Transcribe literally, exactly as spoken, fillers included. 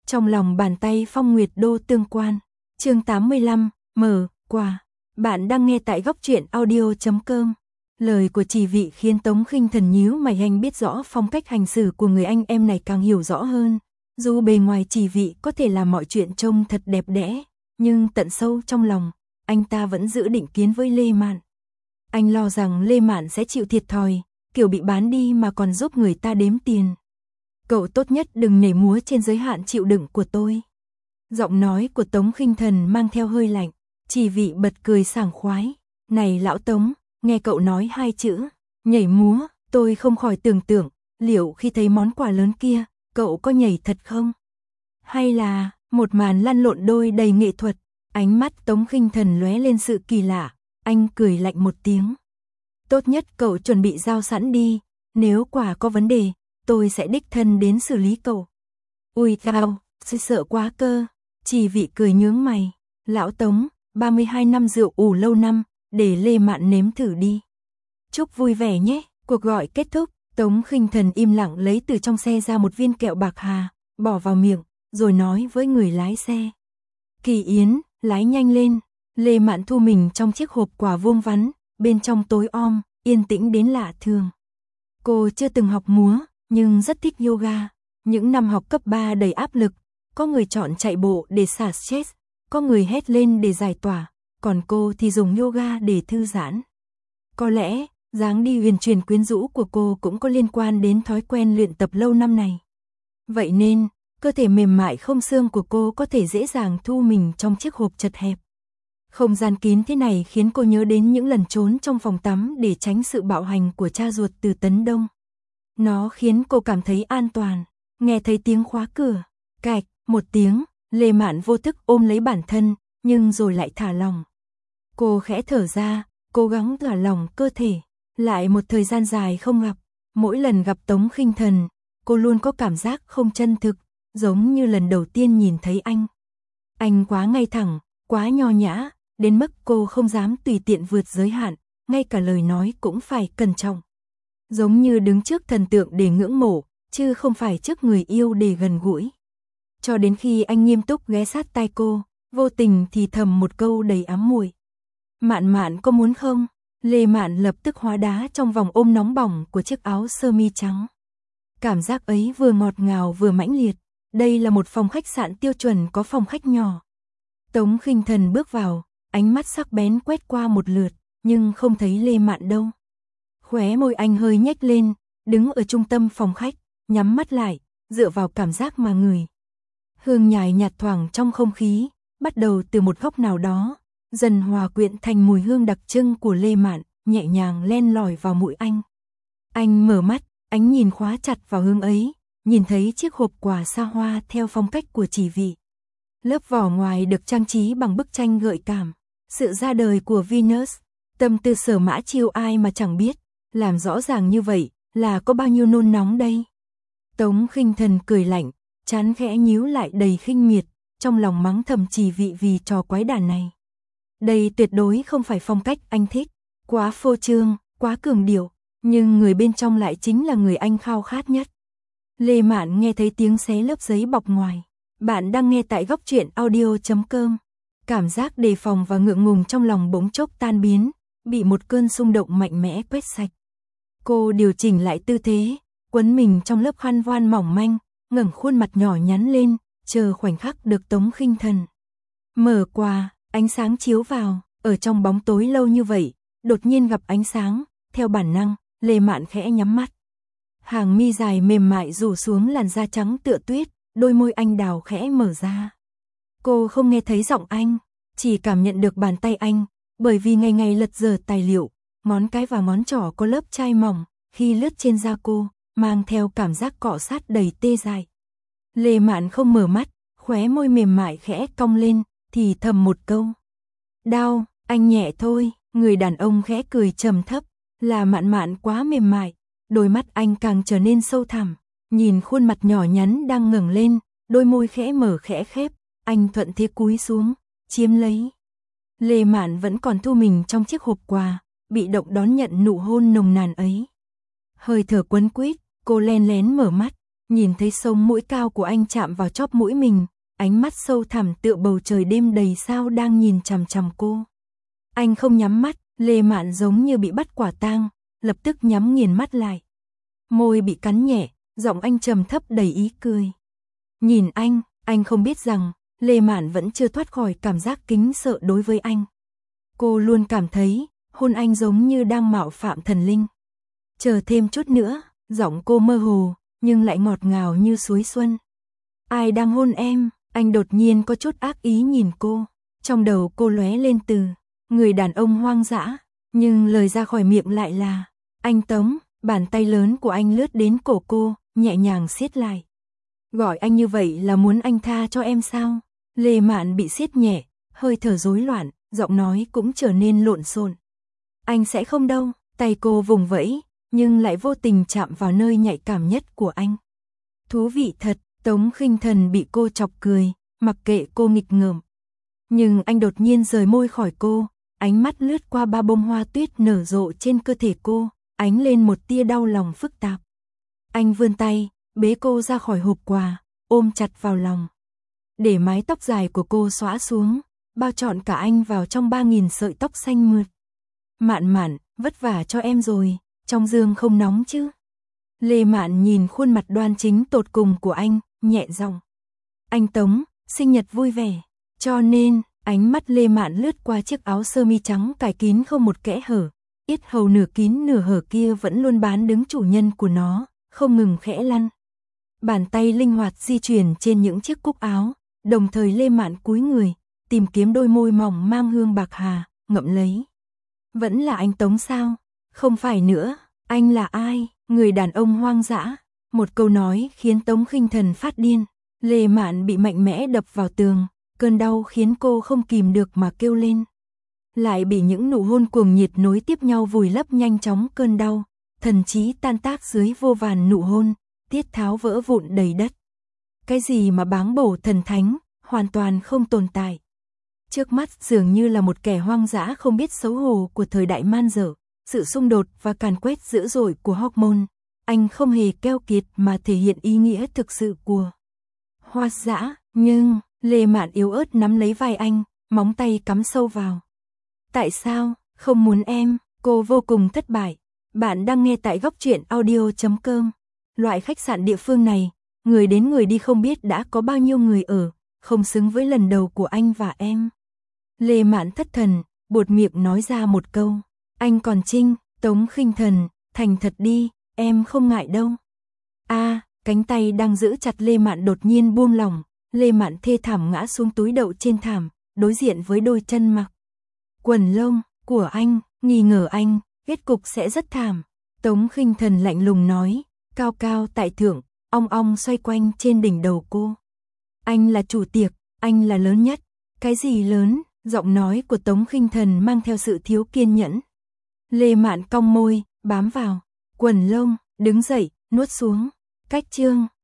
Trong lòng bàn tay Phong Nguyệt Đô tương quan. Chương tám mươi lăm, mở, quà. Bạn đang nghe tại góc truyện audio chấm com. Lời của Chỉ Vị khiến Tống Khinh Thần nhíu mày, anh biết rõ phong cách hành xử của người anh em này càng hiểu rõ hơn. Dù bề ngoài Chỉ Vị có thể làm mọi chuyện trông thật đẹp đẽ, nhưng tận sâu trong lòng, anh ta vẫn giữ định kiến với Lê Mạn. Anh lo rằng Lê Mạn sẽ chịu thiệt thòi, kiểu bị bán đi mà còn giúp người ta đếm tiền. Cậu tốt nhất đừng nhảy múa trên giới hạn chịu đựng của tôi. Giọng nói của Tống Khinh Thần mang theo hơi lạnh. Chỉ Vị bật cười sảng khoái. Này lão Tống, nghe cậu nói hai chữ nhảy múa, tôi không khỏi tưởng tượng, liệu khi thấy món quà lớn kia, cậu có nhảy thật không? Hay là một màn lăn lộn đôi đầy nghệ thuật? Ánh mắt Tống Khinh Thần lóe lên sự kỳ lạ, anh cười lạnh một tiếng. Tốt nhất cậu chuẩn bị dao sẵn đi, nếu quả có vấn đề, tôi sẽ đích thân đến xử lý cậu. Ui cao, sợ quá cơ. Chỉ Vị cười nhướng mày. Lão Tống, ba mươi hai năm rượu ủ lâu năm, để Lê Mạn nếm thử đi. Chúc vui vẻ nhé. Cuộc gọi kết thúc, Tống Khinh Thần im lặng lấy từ trong xe ra một viên kẹo bạc hà, bỏ vào miệng, rồi nói với người lái xe. Kỳ Yến, lái nhanh lên. Lê Mạn thu mình trong chiếc hộp quà vuông vắn, bên trong tối om, yên tĩnh đến lạ thường. Cô chưa từng học múa, nhưng rất thích yoga. Những năm học cấp ba đầy áp lực, có người chọn chạy bộ để xả stress, có người hét lên để giải tỏa, còn cô thì dùng yoga để thư giãn. Có lẽ, dáng đi huyền chuyển quyến rũ của cô cũng có liên quan đến thói quen luyện tập lâu năm này. Vậy nên, cơ thể mềm mại không xương của cô có thể dễ dàng thu mình trong chiếc hộp chật hẹp. Không gian kín thế này khiến cô nhớ đến những lần trốn trong phòng tắm để tránh sự bạo hành của cha ruột từ Tấn Đông. Nó khiến cô cảm thấy an toàn. Nghe thấy tiếng khóa cửa, cạch, một tiếng, Lê Mạn vô thức ôm lấy bản thân, nhưng rồi lại thả lòng. Cô khẽ thở ra, cố gắng thả lòng cơ thể. Lại một thời gian dài không gặp, mỗi lần gặp Tống Khinh Thần, cô luôn có cảm giác không chân thực, giống như lần đầu tiên nhìn thấy anh. Anh quá ngay thẳng, quá nho nhã, đến mức cô không dám tùy tiện vượt giới hạn, ngay cả lời nói cũng phải cẩn trọng. Giống như đứng trước thần tượng để ngưỡng mộ, chứ không phải trước người yêu để gần gũi. Cho đến khi anh nghiêm túc ghé sát tai cô, vô tình thì thầm một câu đầy ám muội. Mạn Mạn có muốn không? Lê Mạn lập tức hóa đá trong vòng ôm nóng bỏng của chiếc áo sơ mi trắng. Cảm giác ấy vừa ngọt ngào vừa mãnh liệt. Đây là một phòng khách sạn tiêu chuẩn có phòng khách nhỏ. Tống Khinh Thần bước vào, ánh mắt sắc bén quét qua một lượt, nhưng không thấy Lê Mạn đâu. Khóe môi anh hơi nhếch lên, đứng ở trung tâm phòng khách, nhắm mắt lại, dựa vào cảm giác mà ngửi. Hương nhài nhạt thoảng trong không khí, bắt đầu từ một góc nào đó, dần hòa quyện thành mùi hương đặc trưng của Lê Mạn, nhẹ nhàng len lỏi vào mũi anh. Anh mở mắt, ánh nhìn khóa chặt vào hương ấy, nhìn thấy chiếc hộp quà xa hoa theo phong cách của Chỉ Vị. Lớp vỏ ngoài được trang trí bằng bức tranh gợi cảm, sự ra đời của Venus, tâm tư Sở Mã Chiêu ai mà chẳng biết, làm rõ ràng như vậy là có bao nhiêu nôn nóng đây. Tống Khinh Thần cười lạnh, trán khẽ nhíu lại đầy khinh miệt, trong lòng mắng thầm Chỉ Vị vì trò quái đản này. Đây tuyệt đối không phải phong cách anh thích, quá phô trương, quá cường điệu, nhưng người bên trong lại chính là người anh khao khát nhất. Lê Mạn nghe thấy tiếng xé lớp giấy bọc ngoài. Bạn đang nghe tại góc truyện audio chấm com. Cảm giác đề phòng và ngượng ngùng trong lòng bỗng chốc tan biến, bị một cơn xung động mạnh mẽ quét sạch. Cô điều chỉnh lại tư thế, quấn mình trong lớp khăn voan mỏng manh, ngẩng khuôn mặt nhỏ nhắn lên, chờ khoảnh khắc được Tống Khinh Thần mở quà. Ánh sáng chiếu vào, ở trong bóng tối lâu như vậy, đột nhiên gặp ánh sáng, theo bản năng, Lê Mạn khẽ nhắm mắt. Hàng mi dài mềm mại rủ xuống làn da trắng tựa tuyết, đôi môi anh đào khẽ mở ra. Cô không nghe thấy giọng anh, chỉ cảm nhận được bàn tay anh, bởi vì ngày ngày lật dở tài liệu, ngón cái và ngón trỏ có lớp chai mỏng, khi lướt trên da cô, mang theo cảm giác cọ sát đầy tê dại. Lê Mạn không mở mắt, khóe môi mềm mại khẽ cong lên, thì thầm một câu. Đau, anh nhẹ thôi. Người đàn ông khẽ cười trầm thấp, là Mạn Mạn quá mềm mại. Đôi mắt anh càng trở nên sâu thẳm, nhìn khuôn mặt nhỏ nhắn đang ngẩng lên, đôi môi khẽ mở khẽ khép, anh thuận thế cúi xuống, chiếm lấy. Lê Mạn vẫn còn thu mình trong chiếc hộp quà, bị động đón nhận nụ hôn nồng nàn ấy. Hơi thở quấn quýt, cô len lén mở mắt, Nhìn thấy sống mũi cao của anh chạm vào chóp mũi mình, ánh mắt sâu thẳm tựa bầu trời đêm đầy sao đang nhìn chằm chằm cô. Anh không nhắm mắt, Lê Mạn giống như bị bắt quả tang, lập tức nhắm nghiền mắt lại. Môi bị cắn nhẹ, giọng anh trầm thấp đầy ý cười. Nhìn anh, anh không biết rằng, Lê Mạn vẫn chưa thoát khỏi cảm giác kính sợ đối với anh. Cô luôn cảm thấy, hôn anh giống như đang mạo phạm thần linh. Chờ thêm chút nữa, giọng cô mơ hồ, nhưng lại ngọt ngào như suối xuân. Ai đang hôn em? Anh đột nhiên có chút ác ý nhìn cô. Trong đầu cô lóe lên từ người đàn ông hoang dã, nhưng lời ra khỏi miệng lại là anh Tống. Bàn tay lớn của anh lướt đến cổ cô, nhẹ nhàng siết lại. Gọi anh như vậy là muốn anh tha cho em sao? Lê Mạn bị siết nhẹ, hơi thở rối loạn, giọng nói cũng trở nên lộn xộn. Anh sẽ không đâu. Tay cô vùng vẫy, nhưng lại vô tình chạm vào nơi nhạy cảm nhất của anh. Thú vị thật. Tống Khinh Thần bị cô chọc cười, mặc kệ cô nghịch ngợm. Nhưng anh đột nhiên rời môi khỏi cô, ánh mắt lướt qua ba bông hoa tuyết nở rộ trên cơ thể cô, ánh lên một tia đau lòng phức tạp. Anh vươn tay, bế cô ra khỏi hộp quà, ôm chặt vào lòng. Để mái tóc dài của cô xõa xuống, bao trọn cả anh vào trong ba nghìn sợi tóc xanh mượt. Mạn Mạn, vất vả cho em rồi, trong giường không nóng chứ? Lê Mạn nhìn khuôn mặt đoan chính tột cùng của anh, nhẹ giọng. Anh Tống, sinh nhật vui vẻ. Cho nên, ánh mắt Lê Mạn lướt qua chiếc áo sơ mi trắng cài kín không một kẽ hở. Yết hầu nửa kín nửa hở kia vẫn luôn bán đứng chủ nhân của nó, không ngừng khẽ lăn. Bàn tay linh hoạt di chuyển trên những chiếc cúc áo, đồng thời Lê Mạn cúi người, tìm kiếm đôi môi mỏng mang hương bạc hà, ngậm lấy. Vẫn là anh Tống sao? Không phải nữa, anh là ai? Người đàn ông hoang dã. Một câu nói khiến Tống Khinh Thần phát điên. Lê Mạn bị mạnh mẽ đập vào tường, cơn đau khiến cô không kìm được mà kêu lên. Lại bị những nụ hôn cuồng nhiệt nối tiếp nhau vùi lấp nhanh chóng cơn đau, thần trí tan tác dưới vô vàn nụ hôn, tiết tháo vỡ vụn đầy đất. Cái gì mà báng bổ thần thánh, hoàn toàn không tồn tại. Trước mắt dường như là một kẻ hoang dã không biết xấu hổ của thời đại man dở, sự xung đột và càn quét dữ dội của hormone. Anh không hề keo kiệt mà thể hiện ý nghĩa thực sự của hoa dã, nhưng Lê Mạn yếu ớt nắm lấy vai anh, móng tay cắm sâu vào. Tại sao, không muốn em? Cô vô cùng thất bại. Bạn đang nghe tại góc truyện audio chấm com. Loại khách sạn địa phương này, người đến người đi không biết đã có bao nhiêu người ở, không xứng với lần đầu của anh và em. Lê Mạn thất thần, buột miệng nói ra một câu. Anh còn Trinh. Tống Khinh Thần, thành thật đi, em không ngại đâu. A, à, cánh tay đang giữ chặt Lê Mạn đột nhiên buông lỏng, Lê Mạn thê thảm ngã xuống túi đậu trên thảm, đối diện với đôi chân mặc quần lông của anh, nghi ngờ anh, kết cục sẽ rất thảm. Tống Khinh Thần lạnh lùng nói, cao cao tại thượng, ong ong xoay quanh trên đỉnh đầu cô. Anh là chủ tiệc, anh là lớn nhất. Cái gì lớn? Giọng nói của Tống Khinh Thần mang theo sự thiếu kiên nhẫn. Lê Mạn cong môi, bám vào quần lông, đứng dậy, nuốt xuống. Cách chương